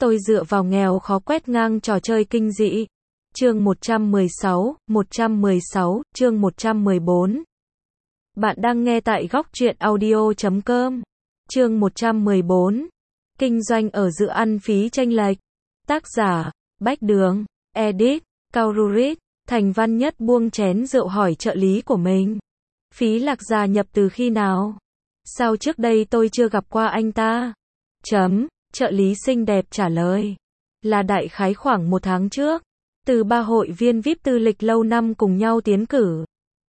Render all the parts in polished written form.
Tôi dựa vào nghèo khó quét ngang trò chơi kinh dị. Chương 116, chương 114. Bạn đang nghe tại góc truyện audio.com. Chương 114. Kinh doanh ở giữa ăn phí chênh lệch. Tác giả: Bách Đường. Edit: Kaururit. Thành Văn Nhất buông chén rượu hỏi trợ lý của mình. Phí Lạc gia nhập từ khi nào? Sao trước đây tôi chưa gặp qua anh ta? Trợ lý xinh đẹp trả lời. Là đại khái khoảng 1 tháng trước. Từ 3 hội viên VIP tư lịch lâu năm cùng nhau tiến cử.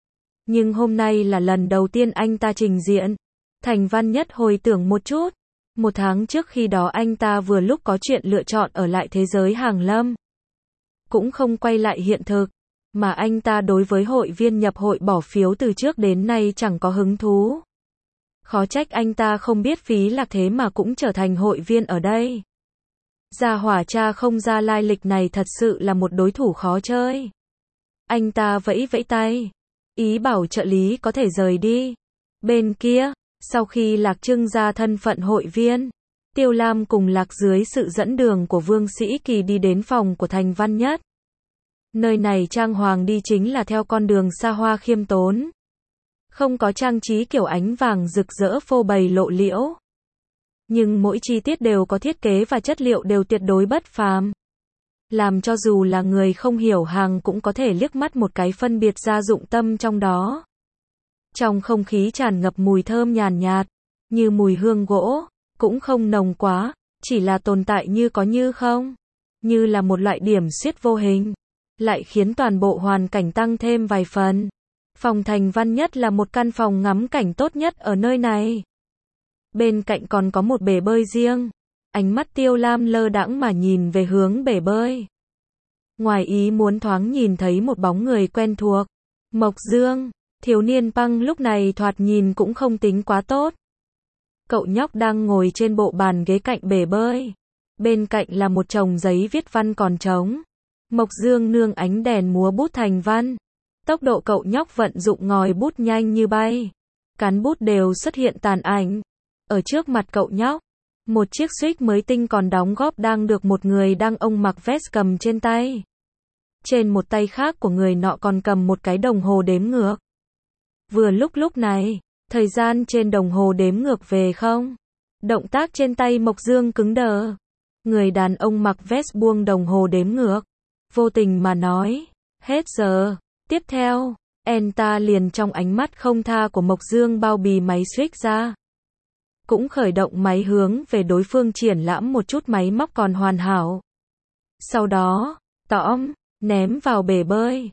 Nhưng hôm nay là lần đầu tiên anh ta trình diện. Thành Văn Nhất hồi tưởng một chút. 1 tháng trước khi đó anh ta vừa lúc có chuyện lựa chọn ở lại thế giới hàng lâm. Cũng không quay lại hiện thực. Mà anh ta đối với hội viên nhập hội bỏ phiếu từ trước đến nay chẳng có hứng thú. Khó trách anh ta không biết Phí Lạc thế mà cũng trở thành hội viên ở đây. Gia hỏa cha không ra lai lịch này thật sự là một đối thủ khó chơi. Anh ta vẫy vẫy tay. Ý bảo trợ lý có thể rời đi. Bên kia, sau khi Lạc trưng ra thân phận hội viên, Tiêu Lam cùng Lạc dưới sự dẫn đường của Vương Sĩ Kỳ đi đến phòng của Thành Văn Nhất. Nơi này trang hoàng đi chính là theo con đường xa hoa khiêm tốn. Không có trang trí kiểu ánh vàng rực rỡ phô bày lộ liễu. Nhưng mỗi chi tiết đều có thiết kế và chất liệu đều tuyệt đối bất phàm. Làm cho dù là người không hiểu hàng cũng có thể liếc mắt một cái phân biệt ra dụng tâm trong đó. Trong không khí tràn ngập mùi thơm nhàn nhạt, như mùi hương gỗ, cũng không nồng quá, chỉ là tồn tại như có như không. Như là một loại điểm xuyết vô hình, lại khiến toàn bộ hoàn cảnh tăng thêm vài phần. Phòng Thành Văn Nhất là một căn phòng ngắm cảnh tốt nhất ở nơi này. Bên cạnh còn có một bể bơi riêng. Ánh mắt Tiêu Lam lơ đãng mà nhìn về hướng bể bơi. Ngoài ý muốn thoáng nhìn thấy một bóng người quen thuộc. Mộc Dương, thiếu niên Păng lúc này thoạt nhìn cũng không tính quá tốt. Cậu nhóc đang ngồi trên bộ bàn ghế cạnh bể bơi. Bên cạnh là một chồng giấy viết văn còn trống. Mộc Dương nương ánh đèn múa bút thành văn. Tốc độ cậu nhóc vận dụng ngòi bút nhanh như bay. Cán bút đều xuất hiện tàn ảnh. Ở trước mặt cậu nhóc, một chiếc Switch mới tinh còn đóng góp đang được một người đàn ông mặc vest cầm trên tay. Trên một tay khác của người nọ còn cầm một cái đồng hồ đếm ngược. Vừa lúc này, thời gian trên đồng hồ đếm ngược về không. Động tác trên tay Mộc Dương cứng đờ. Người đàn ông mặc vest buông đồng hồ đếm ngược. Vô tình mà nói, hết giờ. Tiếp theo, anh ta liền trong ánh mắt không tha của Mộc Dương bao bì máy Switch ra. Cũng khởi động máy hướng về đối phương triển lãm một chút máy móc còn hoàn hảo. Sau đó, ném vào bể bơi.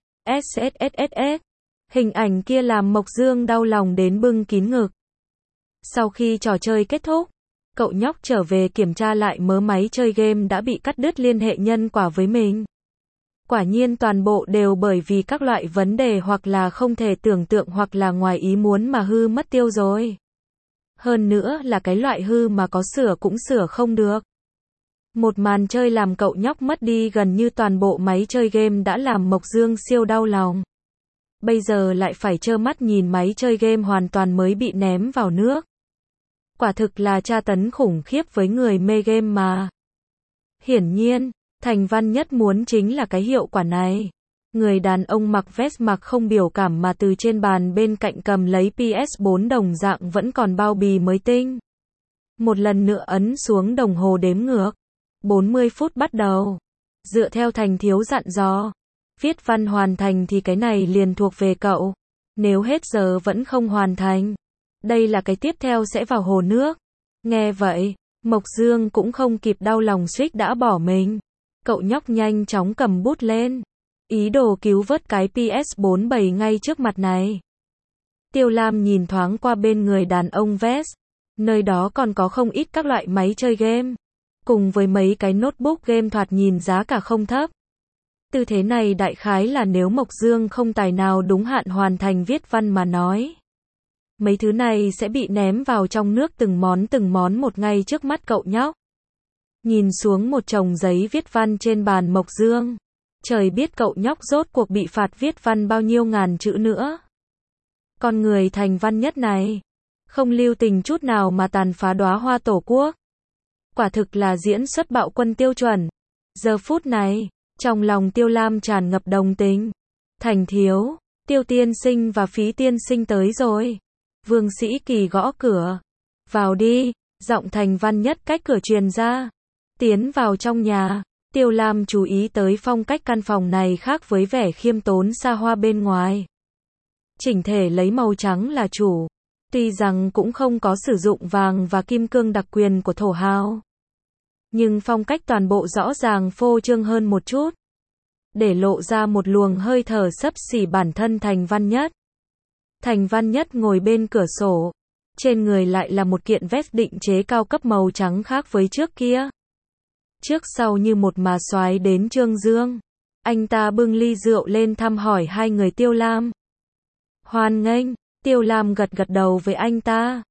SSSSS. Hình ảnh kia làm Mộc Dương đau lòng đến bưng kín ngực. Sau khi trò chơi kết thúc, cậu nhóc trở về kiểm tra lại mớ máy chơi game đã bị cắt đứt liên hệ nhân quả với mình. Quả nhiên toàn bộ đều bởi vì các loại vấn đề hoặc là không thể tưởng tượng hoặc là ngoài ý muốn mà hư mất tiêu rồi. Hơn nữa là cái loại hư mà có sửa cũng sửa không được. Một màn chơi làm cậu nhóc mất đi gần như toàn bộ máy chơi game đã làm Mộc Dương siêu đau lòng. Bây giờ lại phải trơ mắt nhìn máy chơi game hoàn toàn mới bị ném vào nước. Quả thực là tra tấn khủng khiếp với người mê game mà. Hiển nhiên, Thành Văn Nhất muốn chính là cái hiệu quả này. Người đàn ông mặc vest mặc không biểu cảm mà từ trên bàn bên cạnh cầm lấy PS4 đồng dạng vẫn còn bao bì mới tinh. Một lần nữa ấn xuống đồng hồ đếm ngược. 40 phút bắt đầu. Dựa theo Thành thiếu dặn dò. Viết văn hoàn thành thì cái này liền thuộc về cậu. Nếu hết giờ vẫn không hoàn thành, đây là cái tiếp theo sẽ vào hồ nước. Nghe vậy, Mộc Dương cũng không kịp đau lòng Switch đã bỏ mình. Cậu nhóc nhanh chóng cầm bút lên. Ý đồ cứu vớt cái PS4 bày ngay trước mặt này. Tiêu Lam nhìn thoáng qua bên người đàn ông vest. Nơi đó còn có không ít các loại máy chơi game. Cùng với mấy cái notebook game thoạt nhìn giá cả không thấp. Tư thế này đại khái là nếu Mộc Dương không tài nào đúng hạn hoàn thành viết văn mà nói. Mấy thứ này sẽ bị ném vào trong nước từng món một ngay trước mắt cậu nhóc. Nhìn xuống một chồng giấy viết văn trên bàn Mộc Dương. Trời biết cậu nhóc rốt cuộc bị phạt viết văn bao nhiêu ngàn chữ nữa. Con người Thành Văn Nhất này, không lưu tình chút nào mà tàn phá đóa hoa tổ quốc. Quả thực là diễn xuất bạo quân tiêu chuẩn. Giờ phút này, trong lòng Tiêu Lam tràn ngập đồng tình. Thành thiếu, Tiêu tiên sinh và Phí tiên sinh tới rồi. Vương Sĩ Kỳ gõ cửa. Vào đi, giọng Thành Văn Nhất cách cửa truyền ra. Tiến vào trong nhà, Tiêu Lam chú ý tới phong cách căn phòng này khác với vẻ khiêm tốn xa hoa bên ngoài. Chỉnh thể lấy màu trắng là chủ. Tuy rằng cũng không có sử dụng vàng và kim cương đặc quyền của thổ hào. Nhưng phong cách toàn bộ rõ ràng phô trương hơn một chút. Để lộ ra một luồng hơi thở xấp xỉ bản thân Thành Văn Nhất. Thành Văn Nhất ngồi bên cửa sổ. Trên người lại là một kiện vest định chế cao cấp màu trắng khác với trước kia. Trước sau như một mà soái đến Trương Dương. Anh ta bưng ly rượu lên thăm hỏi hai người Tiêu Lam. Hoan nghênh, Tiêu Lam gật gật đầu với anh ta.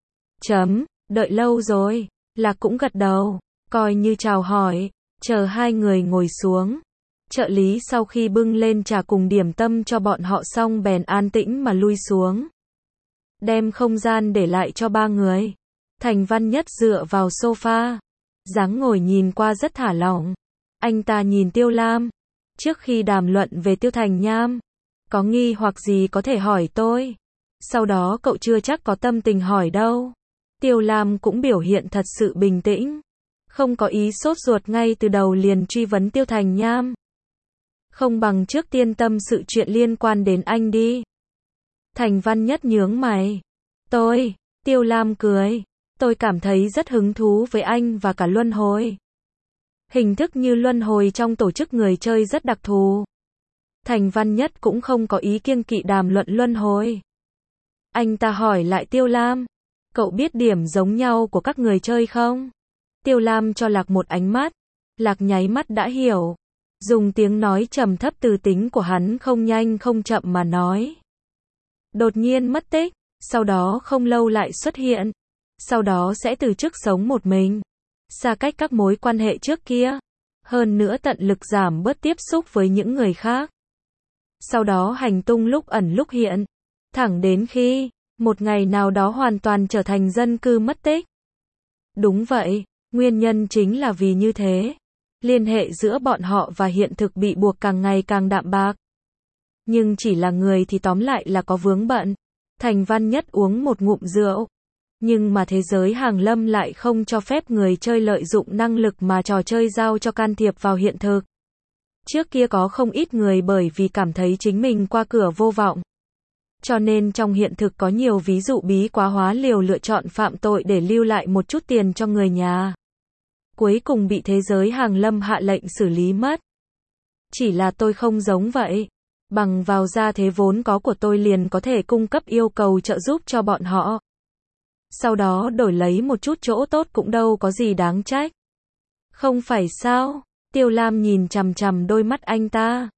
Đợi lâu rồi. Lạc cũng gật đầu, coi như chào hỏi, chờ hai người ngồi xuống. Trợ lý sau khi bưng lên trà cùng điểm tâm cho bọn họ xong bèn an tĩnh mà lui xuống. Đem không gian để lại cho ba người. Thành Văn Nhất dựa vào sofa. Dáng ngồi nhìn qua rất thả lỏng. Anh ta nhìn Tiêu Lam. Trước khi đàm luận về Tiêu Thành Nham, có nghi hoặc gì có thể hỏi tôi. Sau đó cậu chưa chắc có tâm tình hỏi đâu. Tiêu Lam cũng biểu hiện thật sự bình tĩnh. Không có ý sốt ruột ngay từ đầu liền truy vấn Tiêu Thành Nham. Không bằng trước tiên tâm sự chuyện liên quan đến anh đi. Thành Văn Nhất nhướng mày. Tiêu Lam cười. Tôi cảm thấy rất hứng thú với anh và cả luân hồi. Hình thức như luân hồi trong tổ chức người chơi rất đặc thù. Thành Văn Nhất cũng không có ý kiêng kỵ đàm luận luân hồi. Anh ta hỏi lại Tiêu Lam. Cậu biết điểm giống nhau của các người chơi không? Tiêu Lam cho Lạc một ánh mắt. Lạc nháy mắt đã hiểu. Dùng tiếng nói trầm thấp từ tính của hắn không nhanh không chậm mà nói. Đột nhiên mất tích, sau đó không lâu lại xuất hiện. Sau đó sẽ từ chức sống một mình. Xa cách các mối quan hệ trước kia. Hơn nữa tận lực giảm bớt tiếp xúc với những người khác. Sau đó hành tung lúc ẩn lúc hiện. Thẳng đến khi, một ngày nào đó hoàn toàn trở thành dân cư mất tích. Đúng vậy, nguyên nhân chính là vì như thế. Liên hệ giữa bọn họ và hiện thực bị buộc càng ngày càng đạm bạc. Nhưng chỉ là người thì tóm lại là có vướng bận. Thành Văn Nhất uống một ngụm rượu. Nhưng mà thế giới hàng lâm lại không cho phép người chơi lợi dụng năng lực mà trò chơi giao cho can thiệp vào hiện thực. Trước kia có không ít người bởi vì cảm thấy chính mình qua cửa vô vọng. Cho nên trong hiện thực có nhiều ví dụ bí quá hóa liều lựa chọn phạm tội để lưu lại một chút tiền cho người nhà. Cuối cùng bị thế giới hàng lâm hạ lệnh xử lý mất. Chỉ là tôi không giống vậy. Bằng vào gia thế vốn có của tôi liền có thể cung cấp yêu cầu trợ giúp cho bọn họ. Sau đó đổi lấy một chút chỗ tốt cũng đâu có gì đáng trách. Không phải sao? Tiêu Lam nhìn chằm chằm đôi mắt anh ta.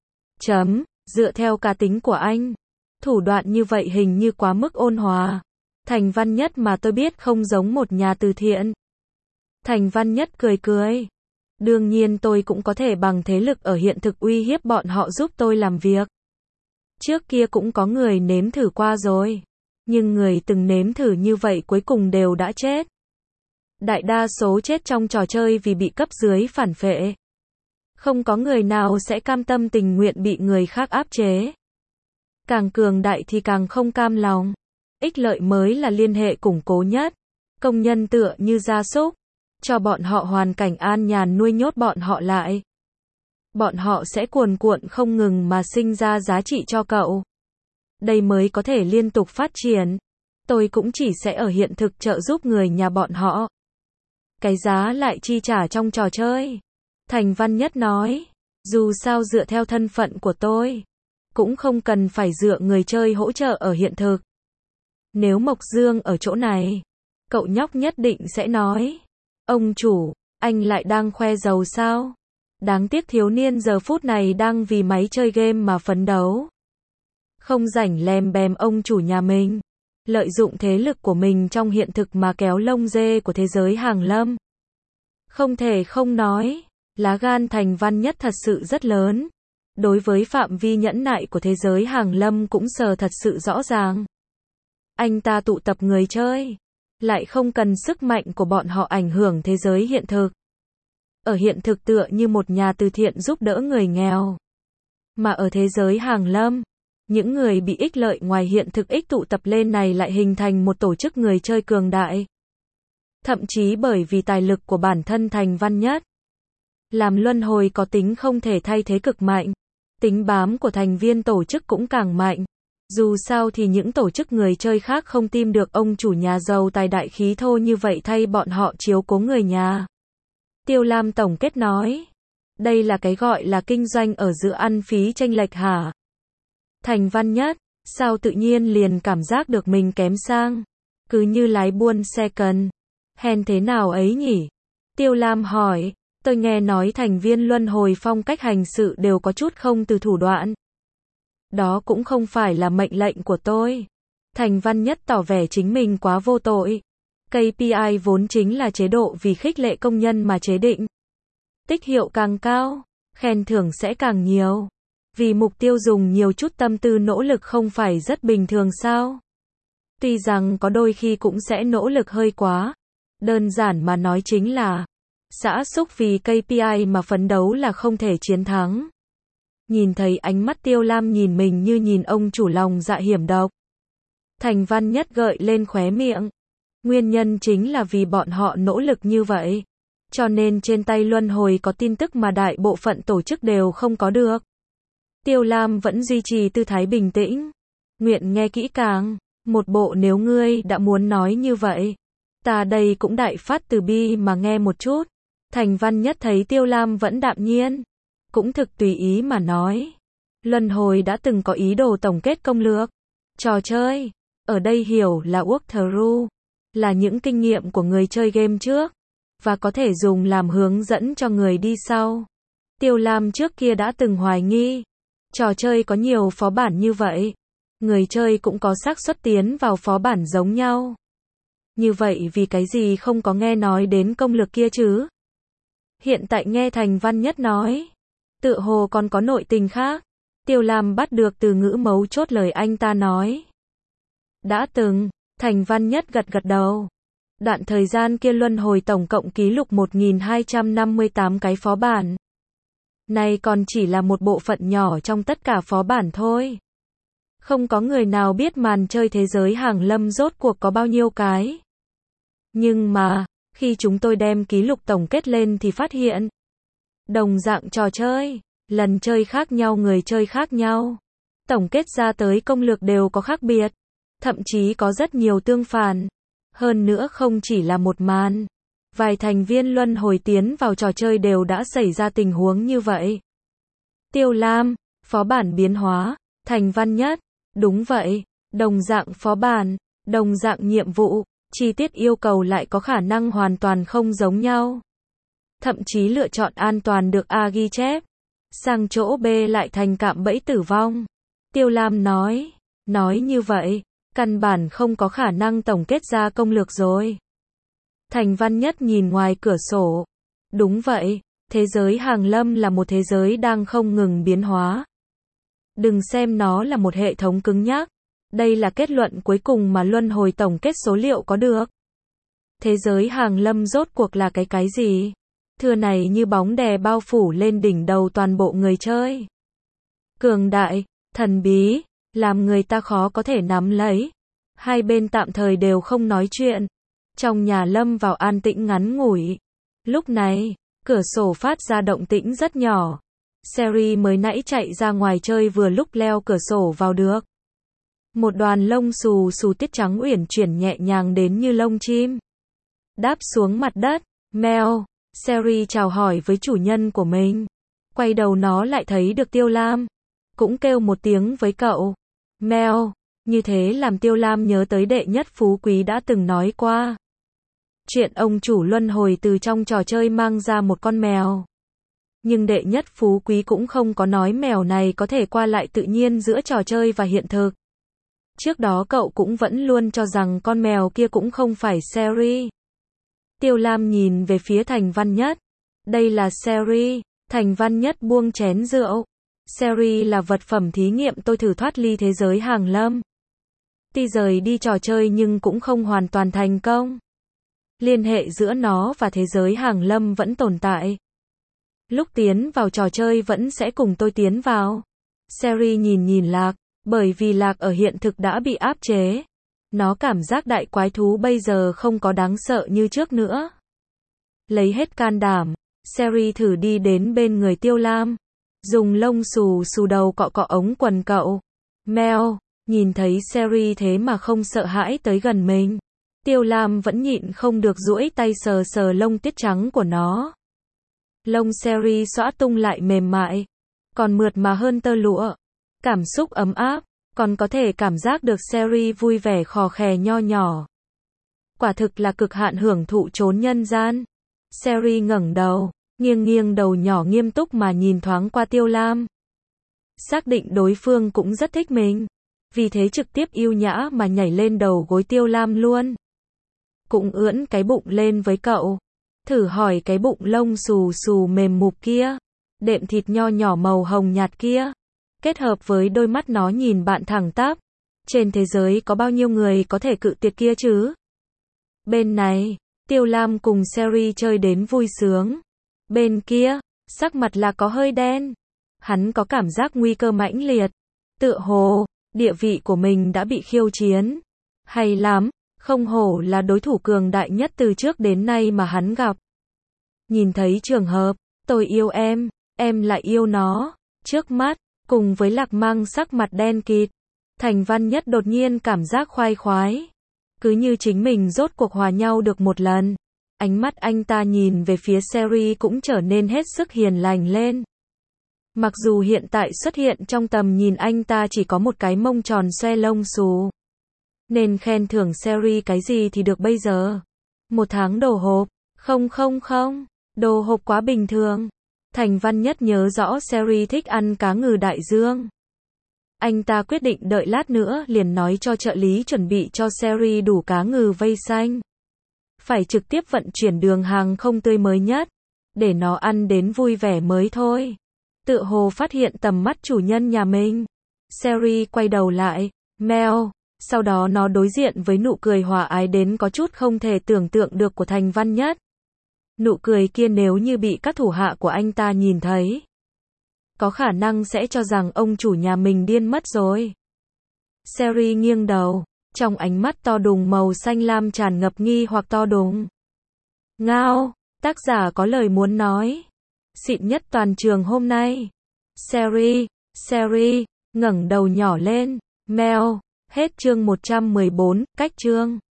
Dựa theo cá tính của anh. Thủ đoạn như vậy hình như quá mức ôn hòa. Thành Văn Nhất mà tôi biết không giống một nhà từ thiện. Thành Văn Nhất cười cười. Đương nhiên tôi cũng có thể bằng thế lực ở hiện thực uy hiếp bọn họ giúp tôi làm việc. Trước kia cũng có người nếm thử qua rồi. Nhưng người từng nếm thử như vậy cuối cùng đều đã chết. Đại đa số chết trong trò chơi vì bị cấp dưới phản phệ. Không có người nào sẽ cam tâm tình nguyện bị người khác áp chế. Càng cường đại thì càng không cam lòng. Ích lợi mới là liên hệ củng cố nhất. Công nhân tựa như gia súc. Cho bọn họ hoàn cảnh an nhàn nuôi nhốt bọn họ lại. Bọn họ sẽ cuồn cuộn không ngừng mà sinh ra giá trị cho cậu. Đây mới có thể liên tục phát triển. Tôi cũng chỉ sẽ ở hiện thực trợ giúp người nhà bọn họ. Cái giá lại chi trả trong trò chơi. Thành Văn Nhất nói. Dù sao dựa theo thân phận của tôi. Cũng không cần phải dựa người chơi hỗ trợ ở hiện thực. Nếu Mộc Dương ở chỗ này. Cậu nhóc nhất định sẽ nói. Ông chủ, anh lại đang khoe giàu sao? Đáng tiếc thiếu niên giờ phút này đang vì máy chơi game mà phấn đấu. Không rảnh lèm bèm ông chủ nhà mình. Lợi dụng thế lực của mình trong hiện thực mà kéo lông dê của thế giới hàng lâm. Không thể không nói, lá gan Thành Văn Nhất thật sự rất lớn. Đối với phạm vi nhẫn nại của thế giới hàng lâm cũng sờ thật sự rõ ràng. Anh ta tụ tập người chơi. Lại không cần sức mạnh của bọn họ ảnh hưởng thế giới hiện thực. ở hiện thực tựa như một nhà từ thiện giúp đỡ người nghèo. Mà ở thế giới hàng lâm, những người bị ích lợi ngoài hiện thực ích tụ tập lên này lại hình thành một tổ chức người chơi cường đại. Thậm chí bởi vì tài lực của bản thân Thành Văn Nhất, làm luân hồi có tính không thể thay thế cực mạnh. Tính bám của thành viên tổ chức cũng càng mạnh. Dù sao thì những tổ chức người chơi khác không tìm được ông chủ nhà giàu tài đại khí thô như vậy thay bọn họ chiếu cố người nhà. Tiêu Lam tổng kết nói. Đây là cái gọi là kinh doanh ở giữa ăn phí chênh lệch hả? Thành Văn Nhất, sao tự nhiên liền cảm giác được mình kém sang? Cứ như lái buôn xe cần. Hèn thế nào ấy nhỉ? Tiêu Lam hỏi. Tôi nghe nói thành viên luân hồi phong cách hành sự đều có chút không từ thủ đoạn. Đó cũng không phải là mệnh lệnh của tôi. Thành Văn Nhất tỏ vẻ chính mình quá vô tội. KPI vốn chính là chế độ vì khích lệ công nhân mà chế định. Tích hiệu càng cao, khen thưởng sẽ càng nhiều. Vì mục tiêu dùng nhiều chút tâm tư nỗ lực không phải rất bình thường sao? Tuy rằng có đôi khi cũng sẽ nỗ lực hơi quá. Đơn giản mà nói chính là xã xúc vì KPI mà phấn đấu là không thể chiến thắng. Nhìn thấy ánh mắt Tiêu Lam nhìn mình như nhìn ông chủ lòng dạ hiểm độc. Thành Văn Nhất gợi lên khóe miệng. Nguyên nhân chính là vì bọn họ nỗ lực như vậy. Cho nên trên tay luân hồi có tin tức mà đại bộ phận tổ chức đều không có được. Tiêu Lam vẫn duy trì tư thái bình tĩnh. Nguyện nghe kỹ càng. Một bộ nếu ngươi đã muốn nói như vậy. Ta đây cũng đại phát từ bi mà nghe một chút. Thành Văn Nhất thấy Tiêu Lam vẫn đạm nhiên. Cũng thực tùy ý mà nói. Luân hồi đã từng có ý đồ tổng kết công lược. Trò chơi. Ở đây hiểu là walkthrough. Là những kinh nghiệm của người chơi game trước. Và có thể dùng làm hướng dẫn cho người đi sau. Tiêu Lam trước kia đã từng hoài nghi. Trò chơi có nhiều phó bản như vậy. Người chơi cũng có xác suất tiến vào phó bản giống nhau. Như vậy vì cái gì không có nghe nói đến công lược kia chứ? Hiện tại nghe Thành Văn Nhất nói. Tựa hồ còn có nội tình khác. Tiêu Lam bắt được từ ngữ mấu chốt lời anh ta nói. Đã từng, Thành Văn Nhất gật gật đầu. Đoạn thời gian kia luân hồi tổng cộng ký lục 1258 cái phó bản. Này còn chỉ là một bộ phận nhỏ trong tất cả phó bản thôi. Không có người nào biết màn chơi thế giới hàng lâm rốt cuộc có bao nhiêu cái. Nhưng mà, khi chúng tôi đem ký lục tổng kết lên thì phát hiện. Đồng dạng trò chơi, lần chơi khác nhau người chơi khác nhau. Tổng kết ra tới công lược đều có khác biệt. Thậm chí có rất nhiều tương phản. Hơn nữa không chỉ là một màn. Vài thành viên luân hồi tiến vào trò chơi đều đã xảy ra tình huống như vậy. Tiêu Lam, phó bản biến hóa, Thành Văn Nhất. Đúng vậy, đồng dạng phó bản, đồng dạng nhiệm vụ, chi tiết yêu cầu lại có khả năng hoàn toàn không giống nhau. Thậm chí lựa chọn an toàn được A ghi chép. Sang chỗ B lại thành cạm bẫy tử vong. Tiêu Lam nói như vậy, căn bản không có khả năng tổng kết ra công lược rồi. Thành Văn Nhất nhìn ngoài cửa sổ. Đúng vậy, thế giới hàng lâm là một thế giới đang không ngừng biến hóa. Đừng xem nó là một hệ thống cứng nhắc. Đây là kết luận cuối cùng mà luân hồi tổng kết số liệu có được. Thế giới hàng lâm rốt cuộc là cái gì? Thưa này như bóng đè bao phủ lên đỉnh đầu toàn bộ người chơi. Cường đại, thần bí, làm người ta khó có thể nắm lấy. Hai bên tạm thời đều không nói chuyện. Trong nhà lâm vào an tĩnh ngắn ngủi. Lúc này, cửa sổ phát ra động tĩnh rất nhỏ. Sherry mới nãy chạy ra ngoài chơi vừa lúc leo cửa sổ vào được. Một đoàn lông xù xù tiết trắng uyển chuyển nhẹ nhàng đến như lông chim. Đáp xuống mặt đất. Mèo. Sherry chào hỏi với chủ nhân của mình. Quay đầu nó lại thấy được Tiêu Lam. Cũng kêu một tiếng với cậu. Mèo. Như thế làm Tiêu Lam nhớ tới đệ nhất phú quý đã từng nói qua. Chuyện ông chủ luân hồi từ trong trò chơi mang ra một con mèo. Nhưng đệ nhất phú quý cũng không có nói mèo này có thể qua lại tự nhiên giữa trò chơi và hiện thực. Trước đó cậu cũng vẫn luôn cho rằng con mèo kia cũng không phải Sherry. Tiêu Lam nhìn về phía Thành Văn Nhất. Đây là Sherry. Thành Văn Nhất buông chén rượu. Sherry là vật phẩm thí nghiệm tôi thử thoát ly thế giới hàng lâm. Tuy rời đi trò chơi nhưng cũng không hoàn toàn thành công. Liên hệ giữa nó và thế giới hàng lâm vẫn tồn tại. Lúc tiến vào trò chơi vẫn sẽ cùng tôi tiến vào. Sherry nhìn Lạc, bởi vì Lạc ở hiện thực đã bị áp chế. Nó cảm giác đại quái thú bây giờ không có đáng sợ như trước nữa. Lấy hết can đảm, Sherry thử đi đến bên người Tiêu Lam. Dùng lông xù xù đầu cọ cọ ống quần cậu. Mèo, nhìn thấy Sherry thế mà không sợ hãi tới gần mình. Tiêu Lam vẫn nhịn không được duỗi tay sờ sờ lông tiết trắng của nó. Lông Sherry xõa tung lại mềm mại, còn mượt mà hơn tơ lụa. Cảm xúc ấm áp, còn có thể cảm giác được Sherry vui vẻ khò khè nho nhỏ. Quả thực là cực hạn hưởng thụ chốn nhân gian. Sherry ngẩng đầu, nghiêng đầu nhỏ nghiêm túc mà nhìn thoáng qua Tiêu Lam. Xác định đối phương cũng rất thích mình, vì thế trực tiếp yêu nhã mà nhảy lên đầu gối Tiêu Lam luôn. Cũng ưỡn cái bụng lên với cậu. Thử hỏi cái bụng lông xù xù mềm mụp kia, đệm thịt nho nhỏ màu hồng nhạt kia, kết hợp với đôi mắt nó nhìn bạn thẳng tắp. Trên thế giới có bao nhiêu người có thể cự tuyệt kia chứ? Bên này, Tiêu Lam cùng Sherry chơi đến vui sướng. Bên kia, sắc mặt là có hơi đen. Hắn có cảm giác nguy cơ mãnh liệt. Tựa hồ, địa vị của mình đã bị khiêu chiến. Hay lắm, không hổ là đối thủ cường đại nhất từ trước đến nay mà hắn gặp. Nhìn thấy trường hợp, tôi yêu em lại yêu nó. Trước mắt, cùng với Lạc Mang sắc mặt đen kịt, Thành Văn Nhất đột nhiên cảm giác khoái khoái. Cứ như chính mình rốt cuộc hòa nhau được một lần. Ánh mắt anh ta nhìn về phía Sherry cũng trở nên hết sức hiền lành lên. Mặc dù hiện tại xuất hiện trong tầm nhìn anh ta chỉ có một cái mông tròn xoe lông xù. Nên khen thưởng Sherry cái gì thì được bây giờ? 1 tháng đồ hộp. Không. Đồ hộp quá bình thường. Thành Văn Nhất nhớ rõ Sherry thích ăn cá ngừ đại dương. Anh ta quyết định đợi lát nữa liền nói cho trợ lý chuẩn bị cho Sherry đủ cá ngừ vây xanh. Phải trực tiếp vận chuyển đường hàng không tươi mới nhất, để nó ăn đến vui vẻ mới thôi. Tựa hồ phát hiện tầm mắt chủ nhân nhà mình. Sherry quay đầu lại, meo. Sau đó nó đối diện với nụ cười hòa ái đến có chút không thể tưởng tượng được của Thành Văn Nhất. Nụ cười kia nếu như bị các thủ hạ của anh ta nhìn thấy, có khả năng sẽ cho rằng ông chủ nhà mình điên mất rồi. Sherry nghiêng đầu, trong ánh mắt to đùng màu xanh lam tràn ngập nghi hoặc to đùng. Ngao, tác giả có lời muốn nói. Xịn nhất toàn trường hôm nay. Sherry, ngẩng đầu nhỏ lên, meo. Hết chương 114, cách chương.